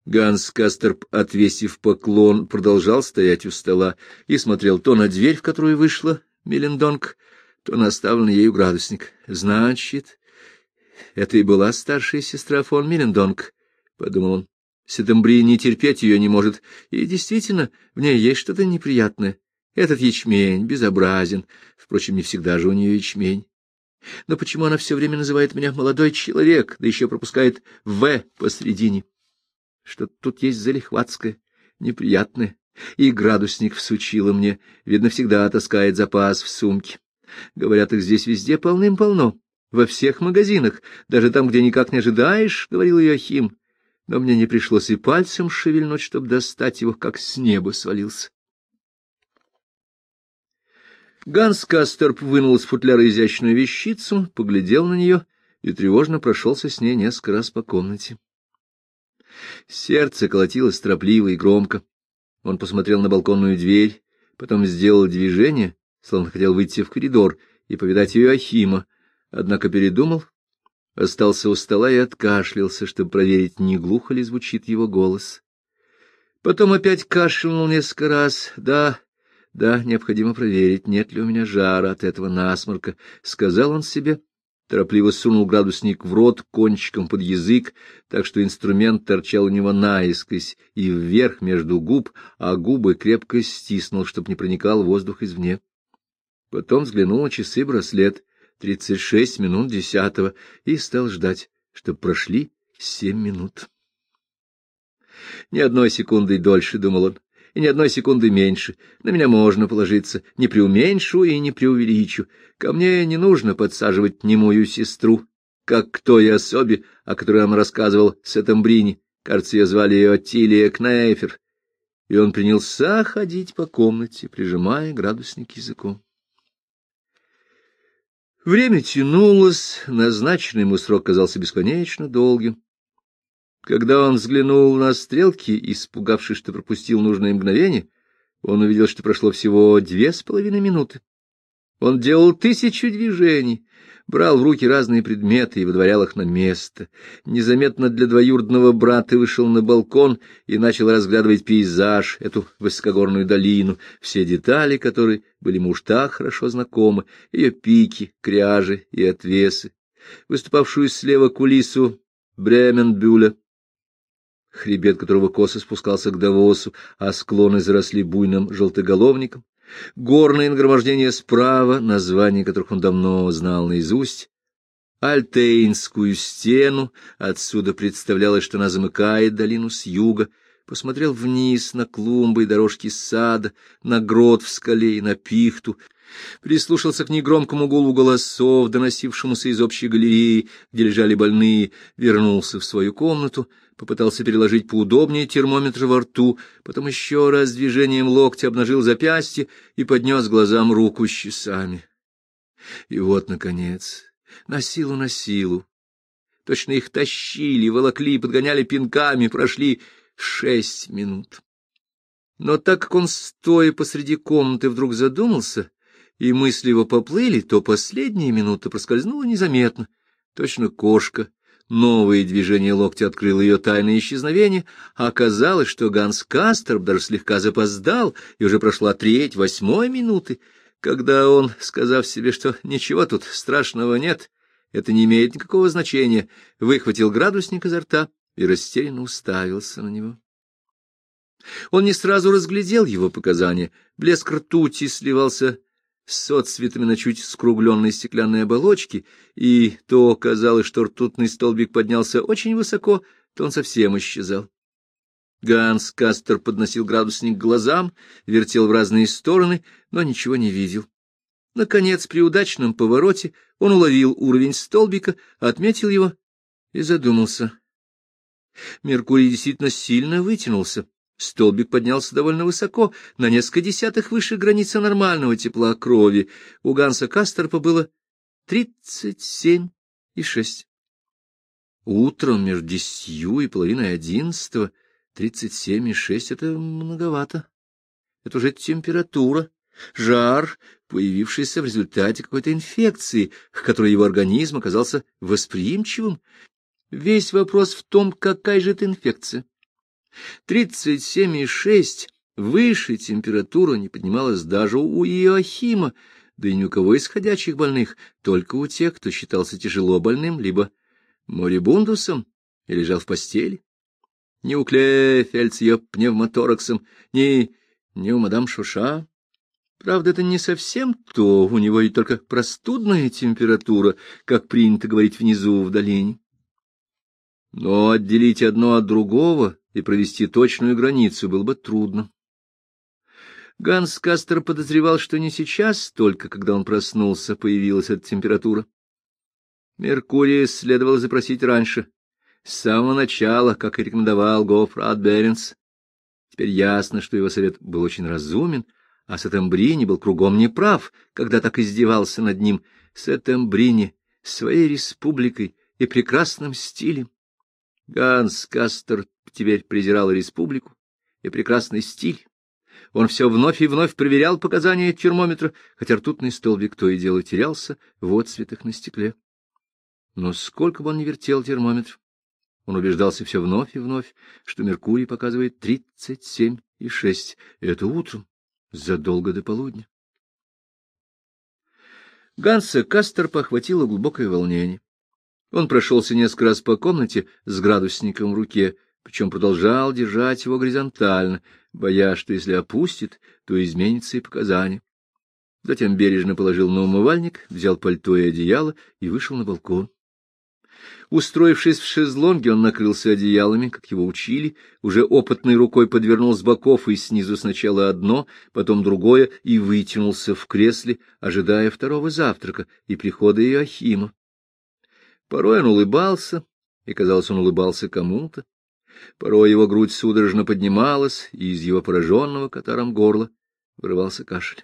Ганс Касторп, отвесив поклон, продолжал стоять у стола и смотрел то на дверь, в которую вышла Мелендонг, то на оставленный ею градусник. — Значит, это и была старшая сестра фон Мелендонг, — подумал он. Сетембри не терпеть ее не может, и действительно, в ней есть что-то неприятное. Этот ячмень безобразен, впрочем, не всегда же у нее ячмень. Но почему она все время называет меня молодой человек, да еще пропускает «в» посредине? Что-то тут есть залихватское, неприятное, и градусник всучила мне, видно, всегда таскает запас в сумке. Говорят, их здесь везде полным-полно, во всех магазинах, даже там, где никак не ожидаешь, — говорил Иоахим, но мне не пришлось и пальцем шевельнуть, чтобы достать его, как с неба свалился. Ганс Касторп вынул из футляра изящную вещицу, поглядел на нее и тревожно прошелся с ней несколько раз по комнате. Сердце колотилось торопливо и громко. Он посмотрел на балконную дверь, потом сделал движение, словно хотел выйти в коридор и повидать Иоахима, однако передумал, остался у стола и откашлялся, чтобы проверить, не глухо ли звучит его голос. Потом опять кашлянул несколько раз. Да, необходимо проверить, нет ли у меня жара от этого насморка, — сказал он себе. Торопливо сунул градусник в рот кончиком под язык, так что инструмент торчал у него наискось и вверх между губ, а губы крепко стиснул, чтобы не проникал воздух извне. Потом взглянул на часы-браслет, 36 минут 10, и стал ждать, чтобы прошли 7 минут. Ни одной секунды дольше, — думал он, — и ни одной секунды меньше. На меня можно положиться, не преуменьшу и не преувеличу. Ко мне не нужно подсаживать немую сестру, как к той особе, о которой он рассказывал Сетембрини. Кажется, ее звали Оттилия Кнейфер. И он принялся ходить по комнате, прижимая градусник языком. Время тянулось, назначенный ему срок казался бесконечно долгим. Когда он взглянул на стрелки, испугавшись, что пропустил нужное мгновение, он увидел, что прошло всего 2,5 минуты. Он делал 1000 движений, брал в руки разные предметы и выдворял их на место. Незаметно для двоюродного брата вышел на балкон и начал разглядывать пейзаж, эту высокогорную долину, все детали которой были ему уж так хорошо знакомы, ее пики, кряжи и отвесы, выступавшую слева кулису Бременбюля, хребет которого косо спускался к Давосу, а склоны заросли буйным желтоголовником, горное нагромождение справа, названия которых он давно знал наизусть, Альтейнскую стену, отсюда представлялось, что она замыкает долину с юга, посмотрел вниз на клумбы и дорожки сада, на грот в скале и на пихту, прислушался к негромкому гулу голосов, доносившемуся из общей галереи, где лежали больные, вернулся в свою комнату, попытался переложить поудобнее термометр во рту, потом еще раз движением локтя обнажил запястье и поднес глазам руку с часами. И вот, наконец, на силу, точно их тащили, волокли, подгоняли пинками, прошли 6 минут. Но так как он, стоя посреди комнаты, вдруг задумался, и мысли его поплыли, то последняя минута проскользнула незаметно, точно кошка. Новое движение локтя открыло ее тайное исчезновение, а оказалось, что Ганс Касторп даже слегка запоздал, и уже прошла 3/8 минуты, когда он, сказав себе, что ничего тут страшного нет, это не имеет никакого значения, выхватил градусник изо рта и растерянно уставился на него. Он не сразу разглядел его показания, блеск ртути сливался с отцветами на чуть скругленной стеклянной оболочке, и то казалось, что ртутный столбик поднялся очень высоко, то он совсем исчезал. Ганс Касторп подносил градусник к глазам, вертел в разные стороны, но ничего не видел. Наконец, при удачном повороте он уловил уровень столбика, отметил его и задумался. Меркурий действительно сильно вытянулся. Столбик поднялся довольно высоко, на несколько десятых выше границы нормального тепла крови. У Ганса Касторпа было 37,6. Утром между 10 и половиной 11 37,6 — это многовато. Это уже температура, жар, появившийся в результате какой-то инфекции, к которой его организм оказался восприимчивым. Весь вопрос в том, какая же это инфекция. 37,6. Выше температура не поднималась даже у Иоахима, да и ни у кого из ходячих больных, только у тех, кто считался тяжело больным, либо морибундусом и лежал в постели. Ни у Клефельд с ее пневмотораксом, ни у мадам Шоша. Правда, это не совсем то, у него и только простудная температура, как принято говорить внизу в долине. Но отделить одно от другого и провести точную границу было бы трудно. Ганс Кастер подозревал, что не сейчас, только когда он проснулся, появилась эта температура. Меркурия следовало запросить раньше, с самого начала, как и рекомендовал Гофрат Беренс. Теперь ясно, что его совет был очень разумен, а Сеттембрини был кругом неправ, когда так издевался над ним. Сеттембрини своей республикой и прекрасным стилем. Ганс Кастер теперь презирал республику и прекрасный стиль. Он все вновь и вновь проверял показания термометра, хотя ртутный столбик то и дело терялся в отцветах на стекле. Но сколько бы он ни вертел термометр, он убеждался все вновь и вновь, что Меркурий показывает 37,6. Это утром, задолго до полудня. Ганса Кастерпа охватило глубокое волнение. Он прошелся несколько раз по комнате с градусником в руке, причем продолжал держать его горизонтально, боясь, что если опустит, то изменится и показания. Затем бережно положил на умывальник, взял пальто и одеяло и вышел на балкон. Устроившись в шезлонге, он накрылся одеялами, как его учили, уже опытной рукой подвернул с боков и снизу сначала одно, потом другое, и вытянулся в кресле, ожидая второго завтрака и прихода Иоахима. Порой он улыбался, и, казалось, он улыбался кому-то. Порой его грудь судорожно поднималась, и из его пораженного катаром горла вырывался кашель.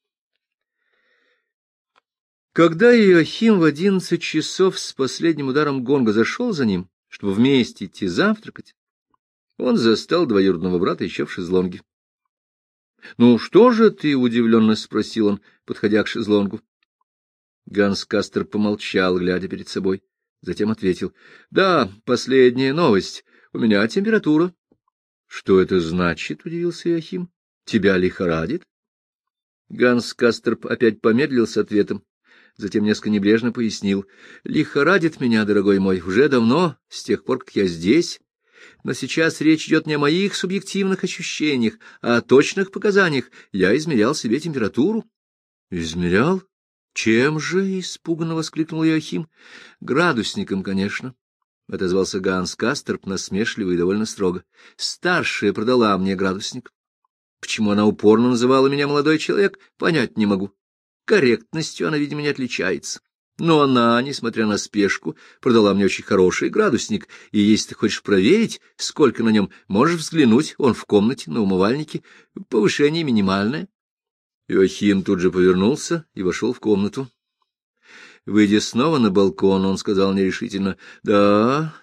Когда Иоахим в 11 часов с последним ударом гонга зашел за ним, чтобы вместе идти завтракать, он застал двоюродного брата еще в шезлонге. — Ну, что же ты? — удивленно спросил он, подходя к шезлонгу. Ганс Кастер помолчал, глядя перед собой. Затем ответил: — Да, последняя новость. У меня температура. — Что это значит? — удивился Иоахим. — Тебя лихорадит? Ганс Кастерп опять помедлил с ответом. Затем несколько небрежно пояснил: — Лихорадит меня, дорогой мой, уже давно, с тех пор, как я здесь. Но сейчас речь идет не о моих субъективных ощущениях, а о точных показаниях. Я измерял себе температуру. — Измерял? Чем же? — испуганно воскликнул Иоахим. — Градусником, конечно, — отозвался Ганс Кастерп насмешливо и довольно строго. — Старшая продала мне градусник. Почему она упорно называла меня молодой человек, понять не могу. Корректностью она, видимо, не отличается. Но она, несмотря на спешку, продала мне очень хороший градусник, и если ты хочешь проверить, сколько на нем, можешь взглянуть, он в комнате, на умывальнике, повышение минимальное. Иоахим тут же повернулся и вошел в комнату. Выйдя снова на балкон, он сказал нерешительно: — Да,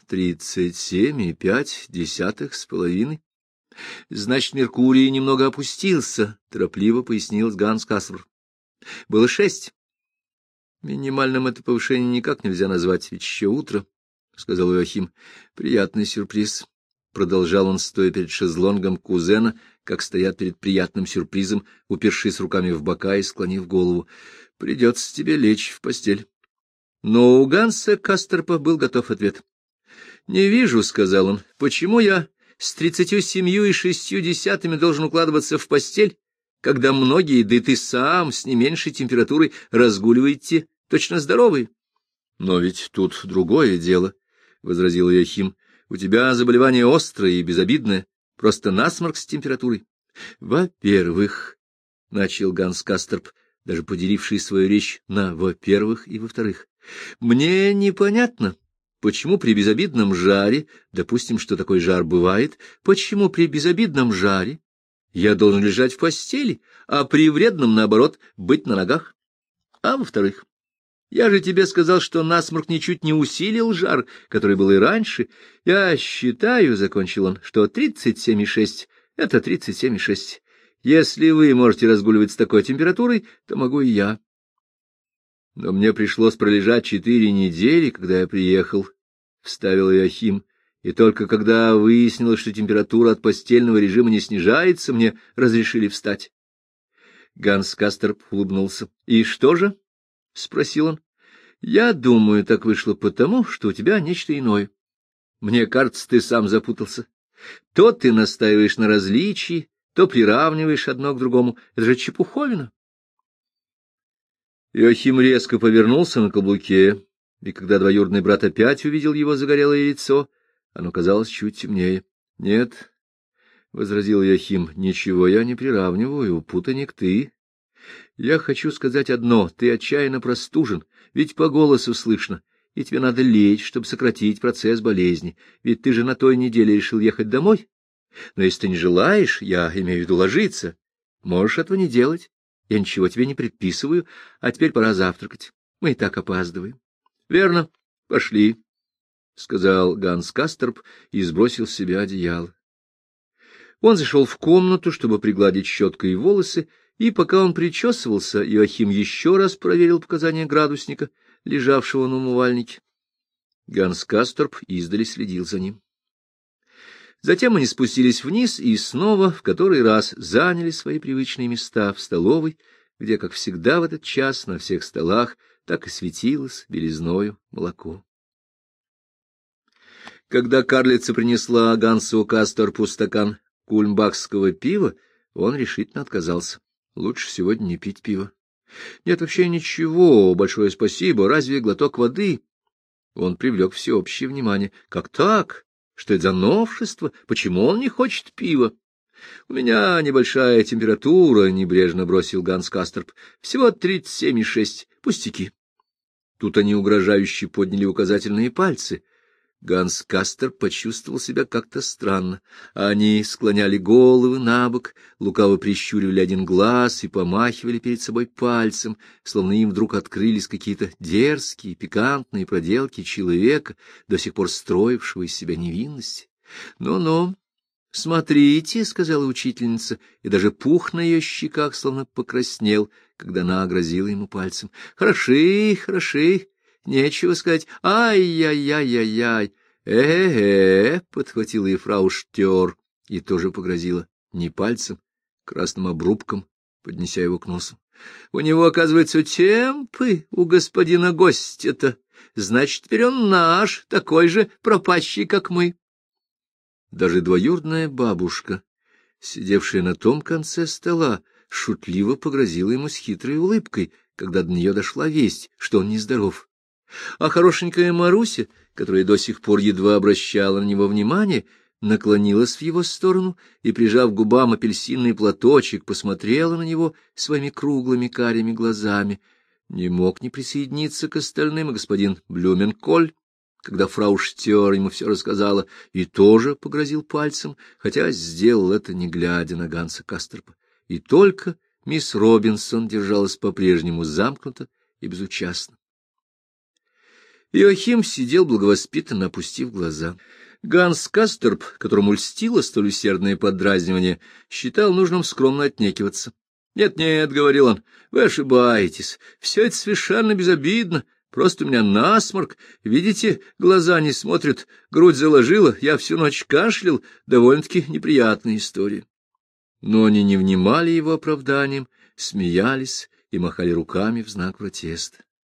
37,5 с половиной. — Значит, Меркурий немного опустился, — торопливо пояснил Ганс Кастер. — Было 6. Минимальным это повышение никак нельзя назвать, ведь еще утро, — сказал Иоахим. — Приятный сюрприз. Продолжал он, стоя перед шезлонгом кузена, как стоят перед приятным сюрпризом, упершись руками в бока и склонив голову. — Придется тебе лечь в постель. Но у Ганса Кастерпа был готов ответ. — Не вижу, — сказал он, — почему я с 37,6 должен укладываться в постель, когда многие, да и ты сам, с не меньшей температурой разгуливаете, точно здоровые. — Но ведь тут другое дело, — возразил Иоахим. — У тебя заболевание острое и безобидное, просто насморк с температурой. — Во-первых, — начал Ганс Кастерп, даже поделивший свою речь на «во-первых» и «во-вторых», — мне непонятно, почему при безобидном жаре, допустим, что такой жар бывает, почему при безобидном жаре я должен лежать в постели, а при вредном, наоборот, быть на ногах? А во-вторых, я же тебе сказал, что насморк ничуть не усилил жар, который был и раньше. Я считаю, — закончил он, — что 37,6 — это 37,6. Если вы можете разгуливать с такой температурой, то могу и я. Но мне пришлось пролежать 4 недели, когда я приехал, — вставил Иоахим, и только когда выяснилось, что температура от постельного режима не снижается, мне разрешили встать. Ганс Касторп улыбнулся. — И что же? — спросил он. — Я думаю, так вышло потому, что у тебя нечто иное. Мне кажется, ты сам запутался. То ты настаиваешь на различии, то приравниваешь одно к другому. Это же чепуховина. Иоахим резко повернулся на каблуке, и когда двоюродный брат опять увидел его загорелое лицо, оно казалось чуть темнее. — Нет, — возразил Иоахим, — ничего я не приравниваю, путаник ты. Я хочу сказать одно: ты отчаянно простужен, ведь по голосу слышно, и тебе надо лечь, чтобы сократить процесс болезни, ведь ты же на той неделе решил ехать домой. Но если ты не желаешь, я имею в виду ложиться, можешь этого не делать. Я ничего тебе не предписываю, а теперь пора завтракать. Мы и так опаздываем. — Верно, пошли, — сказал Ганс Касторп и сбросил с себя одеяло. Он зашел в комнату, чтобы пригладить щеткой волосы, и пока он причесывался, Иоахим еще раз проверил показания градусника, лежавшего на умывальнике. Ганс Касторп издали следил за ним. Затем они спустились вниз и снова, в который раз, заняли свои привычные места в столовой, где, как всегда в этот час, на всех столах так и светилось белизною молоко. Когда карлица принесла Гансу Касторпу стакан кульмбахского пива, он решительно отказался. Лучше сегодня не пить пиво. Нет, вообще ничего, большое спасибо, разве глоток воды? Он привлек всеобщее внимание. Как так? Что это за новшество? Почему он не хочет пива? — У меня небольшая температура, — небрежно бросил Ганс Касторп. — Всего 37,6. Пустяки. Тут они угрожающе подняли указательные пальцы. Ганс Касторп почувствовал себя как-то странно. Они склоняли головы набок, лукаво прищуривали один глаз и помахивали перед собой пальцем, словно им вдруг открылись какие-то дерзкие, пикантные проделки человека, до сих пор строившего из себя невинность. «Ну-ну, смотрите», — сказала учительница, и даже пух на ее щеках словно покраснел, когда она огрозила ему пальцем. «Хороши, хороши. Нечего сказать. Ай-яй-яй-яй-яй. Подхватила и фрау Штёр и тоже погрозила не пальцем, красным обрубком, поднеся его к носу. У него, оказывается, темпы у господина гостя-то. Значит, теперь он наш, такой же пропащий, как мы. Даже двоюродная бабушка, сидевшая на том конце стола, шутливо погрозила ему с хитрой улыбкой, когда до нее дошла весть, что он нездоров. А хорошенькая Маруся, которая до сих пор едва обращала на него внимание, наклонилась в его сторону и, прижав к губам апельсинный платочек, посмотрела на него своими круглыми карими глазами. Не мог не присоединиться к остальным и господин Блюменколь, когда фрау Штёр ему все рассказала, и тоже погрозил пальцем, хотя сделал это не глядя на Ганса Касторпа. И только мисс Робинсон держалась по-прежнему замкнуто и безучастно. Иоахим сидел благовоспитанно, опустив глаза. Ганс Касторп, которому льстило столь усердное поддразнивание, считал нужным скромно отнекиваться. «Нет-нет», — говорил он, — «вы ошибаетесь. Все это совершенно безобидно. Просто у меня насморк. Видите, глаза не смотрят, грудь заложила, я всю ночь кашлял. Довольно-таки неприятная история». Но они не внимали его оправданиям, смеялись и махали руками в знак протеста.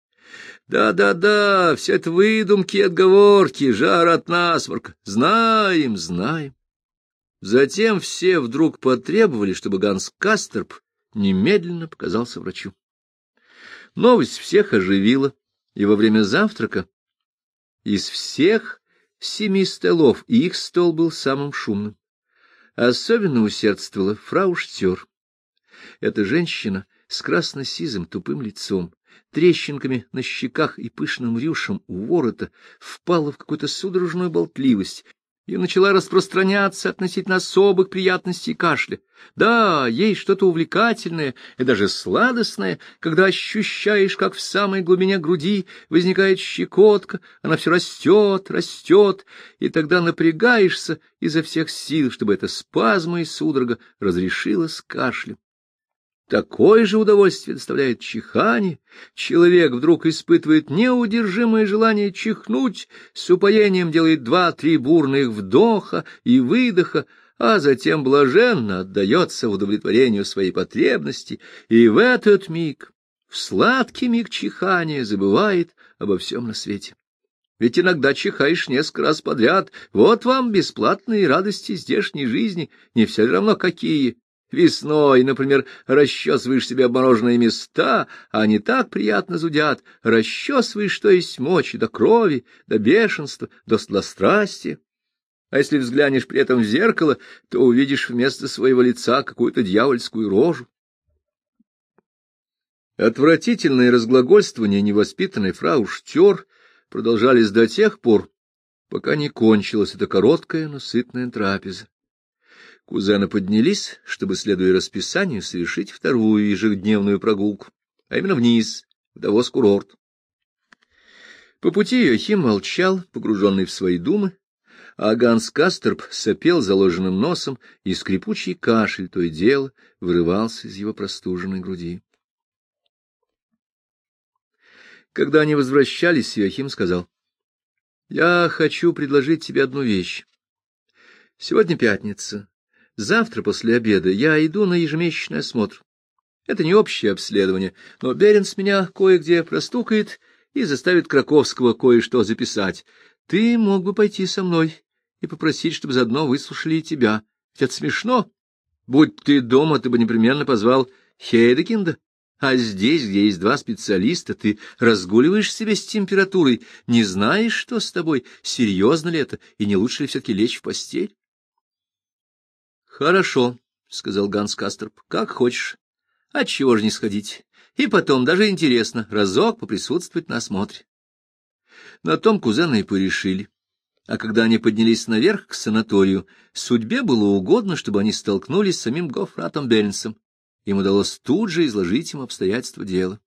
«Да, все это выдумки и отговорки, жар от насморка. Знаем, знаем». Затем все вдруг потребовали, чтобы Ганс Касторп немедленно показался врачу. Новость всех оживила, и во время завтрака из всех 7 столов их стол был самым шумным. Особенно усердствовала фрау Штёр. Эта женщина с красно-сизым тупым лицом, трещинками на щеках и пышным рюшем у ворота впала в какую-то судорожную болтливость и начала распространяться относительно особых приятностей кашля. Да, есть что-то увлекательное и даже сладостное, когда ощущаешь, как в самой глубине груди возникает щекотка, она все растет, растет, и тогда напрягаешься изо всех сил, чтобы эта спазма и судорога разрешилась кашлем. Такое же удовольствие доставляет чихание. Человек вдруг испытывает неудержимое желание чихнуть, с упоением делает 2-3 бурных вдоха и выдоха, а затем блаженно отдается в удовлетворению своей потребности, и в этот миг, в сладкий миг чихания, забывает обо всем на свете. Ведь иногда чихаешь несколько раз подряд. Вот вам бесплатные радости здешней жизни, не все равно какие. Весной, например, расчесываешь себе обмороженные места, а они так приятно зудят. Расчесываешь, что есть мочи, до крови, до бешенства, до сладострастия. А если взглянешь при этом в зеркало, то увидишь вместо своего лица какую-то дьявольскую рожу. Отвратительные разглагольствования невоспитанной фрау Штёр продолжались до тех пор, пока не кончилась эта короткая, но сытная трапеза. Кузены поднялись, чтобы, следуя расписанию, совершить вторую ежедневную прогулку, а именно вниз, в Давос-курорт. По пути Йоахим молчал, погруженный в свои думы, а Ганс Касторп сопел заложенным носом, и скрипучий кашель то и дело вырывался из его простуженной груди. Когда они возвращались, Йоахим сказал: — Я хочу предложить тебе одну вещь. Сегодня пятница. Завтра после обеда я иду на ежемесячный осмотр. Это не общее обследование, но Беренс меня кое-где простукает и заставит Краковского кое-что записать. Ты мог бы пойти со мной и попросить, чтобы заодно выслушали и тебя. Ведь это смешно. Будь ты дома, ты бы непременно позвал Хейдекинда. А здесь, где есть 2 специалиста, ты разгуливаешь себе с температурой, не знаешь, что с тобой, серьезно ли это, и не лучше ли все-таки лечь в постель? — Хорошо, — сказал Ганс Касторп, — как хочешь. Отчего же не сходить? И потом, даже интересно, разок поприсутствовать на осмотре. На том кузены и порешили. А когда они поднялись наверх к санаторию, судьбе было угодно, чтобы они столкнулись с самим Гофратом Беренсом. Им удалось тут же изложить им обстоятельства дела.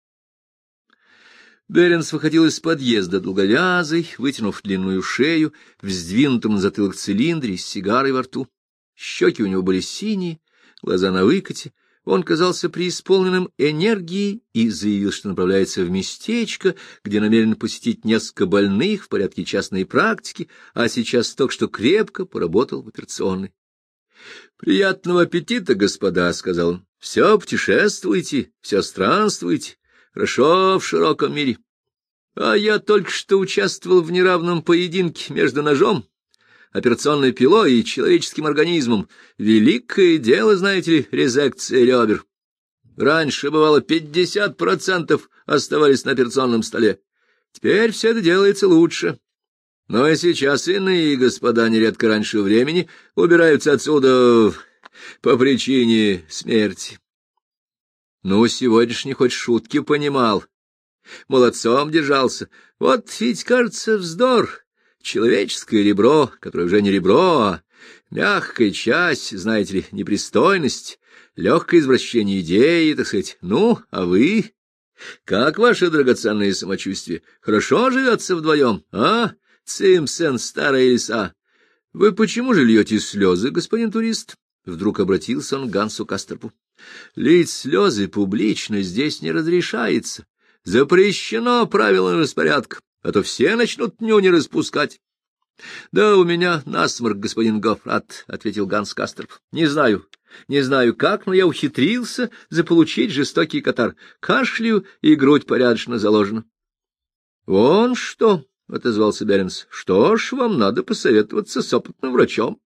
Беренс выходил из подъезда долговязый, вытянув длинную шею, в сдвинутом на затылок цилиндре с сигарой во рту. Щеки у него были синие, глаза на выкате. Он казался преисполненным энергией и заявил, что направляется в местечко, где намерен посетить несколько больных в порядке частной практики, а сейчас только что крепко поработал в операционной. — Приятного аппетита, господа, — сказал он. — Все путешествуйте, все странствуйте. Хорошо в широком мире. А я только что участвовал в неравном поединке между ножом, операционной пилой и человеческим организмом. Великое дело, знаете ли, резекция ребер. Раньше, бывало, 50% оставались на операционном столе. Теперь все это делается лучше. Но и сейчас иные господа нередко раньше времени убираются отсюда по причине смерти. Ну, сегодняшний хоть шутки понимал. Молодцом держался. Вот ведь, кажется, вздор. Человеческое ребро, которое уже не ребро, а мягкая часть, знаете ли, непристойность, легкое извращение идеи, так сказать. Ну, а вы? Как ваше драгоценное самочувствие? Хорошо живется вдвоем, а? Симпсон, старая лиса. Вы почему же льете слезы, господин турист? Вдруг обратился он к Гансу Касторпу. Лить слезы публично здесь не разрешается. Запрещено правилам распорядка, а то все начнут нюни распускать. — Да у меня насморк, господин Гофрат, — ответил Ганс Касторп. — Не знаю как, но я ухитрился заполучить жестокий катар. Кашляю, и грудь порядочно заложена. — Вон что, — отозвался Беренс, — что ж, вам надо посоветоваться с опытным врачом.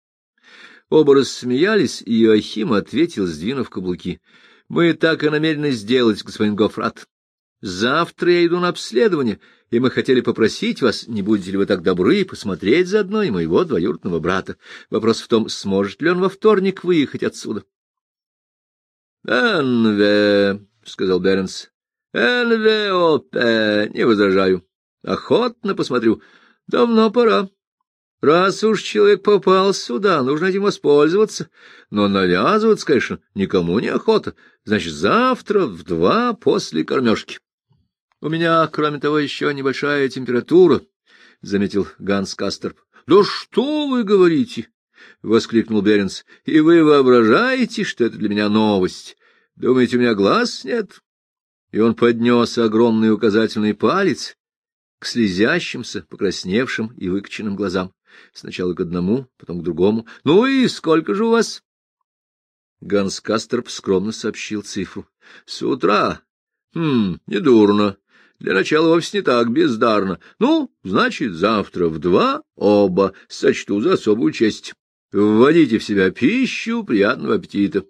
Оба рассмеялись, и Йоахим ответил, сдвинув каблуки. — Мы так и намерены сделать, господин Гофрат. Завтра я иду на обследование, и мы хотели попросить вас, не будете ли вы так добры, посмотреть заодно и моего двоюродного брата. Вопрос в том, сможет ли он во вторник выехать отсюда. — «НВ», — сказал Беренс, — «НВОП, не возражаю. Охотно посмотрю. Давно пора. Раз уж человек попал сюда, нужно этим воспользоваться. Но навязываться, конечно, никому не охота. Значит, завтра в 2 после кормежки. У меня, кроме того, еще небольшая температура, — заметил Ганс Касторп. — Да что вы говорите? — воскликнул Беренс. — И вы воображаете, что это для меня новость? Думаете, у меня глаз нет? И он поднес огромный указательный палец к слезящимся, покрасневшим и выкоченным глазам. Сначала к одному, потом к другому. — Ну и сколько же у вас? Ганс Касторп скромно сообщил цифру. — С утра. Недурно. Для начала вовсе не так бездарно. Ну, значит, завтра в 2 оба сочту за особую честь. Вводите в себя пищу, приятного аппетита.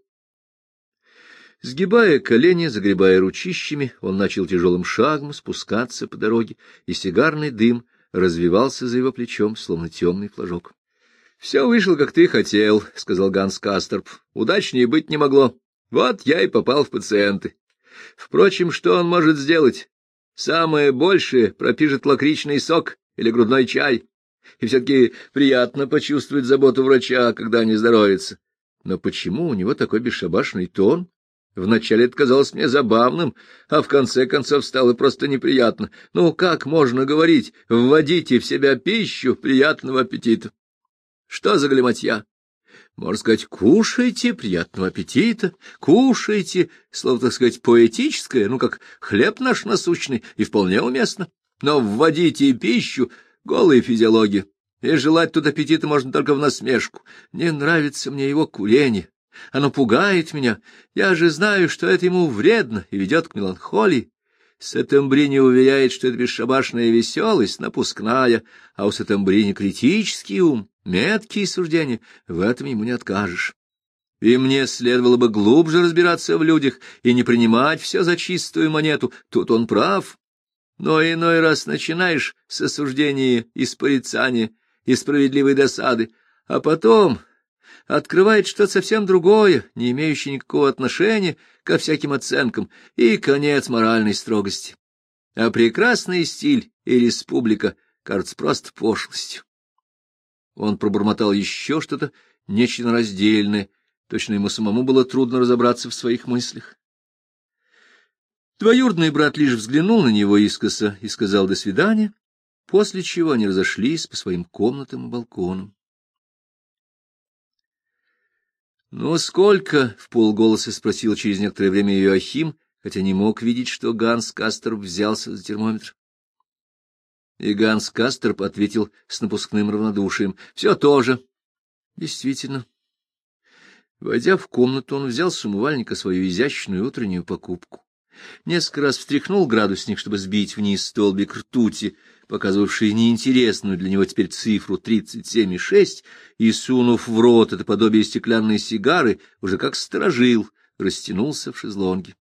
Сгибая колени, загребая ручищами, он начал тяжелым шагом спускаться по дороге, и сигарный дым развивался за его плечом, словно темный флажок. — Все вышло, как ты хотел, — сказал Ганс Касторп. — Удачнее быть не могло. Вот я и попал в пациенты. Впрочем, что он может сделать? Самое большее пропишет лакричный сок или грудной чай. И все-таки приятно почувствовать заботу врача, когда не здоровится. Но почему у него такой бесшабашный тон? Вначале это казалось мне забавным, а в конце концов стало просто неприятно. Ну, как можно говорить: вводите в себя пищу, приятного аппетита? Что за галиматья? Можно сказать: кушайте, приятного аппетита, кушайте, слово, так сказать, поэтическое, ну, как хлеб наш насущный, и вполне уместно. Но вводите пищу — голая физиология, и желать тут аппетита можно только в насмешку. Не нравится мне его курение. Оно пугает меня. Я же знаю, что это ему вредно и ведет к меланхолии. Сеттембрини уверяет, что это бесшабашная веселость, напускная, а у Сеттембрини критический ум, меткие суждения, в этом ему не откажешь. И мне следовало бы глубже разбираться в людях и не принимать все за чистую монету, тут он прав. Но иной раз начинаешь с осуждения и порицания, и справедливой досады, а потом открывает что-то совсем другое, не имеющее никакого отношения ко всяким оценкам, и конец моральной строгости. А прекрасный стиль и республика кажется просто пошлостью. Он пробормотал еще что-то нечленораздельное, точно ему самому было трудно разобраться в своих мыслях. Двоюродный брат лишь взглянул на него искоса и сказал «до свидания», после чего они разошлись по своим комнатам и балконам. — Ну, сколько? — вполголоса спросил через некоторое время Иоахим, хотя не мог видеть, что Ганс Касторп взялся за термометр. И Ганс Касторп ответил с напускным равнодушием: — Все то же. Действительно. Войдя в комнату, он взял с умывальника свою изящную утреннюю покупку. Несколько раз встряхнул градусник, чтобы сбить вниз столбик ртути, показывавший неинтересную для него теперь цифру 37,6, и, сунув в рот это подобие стеклянной сигары, уже как сторожил, растянулся в шезлонге.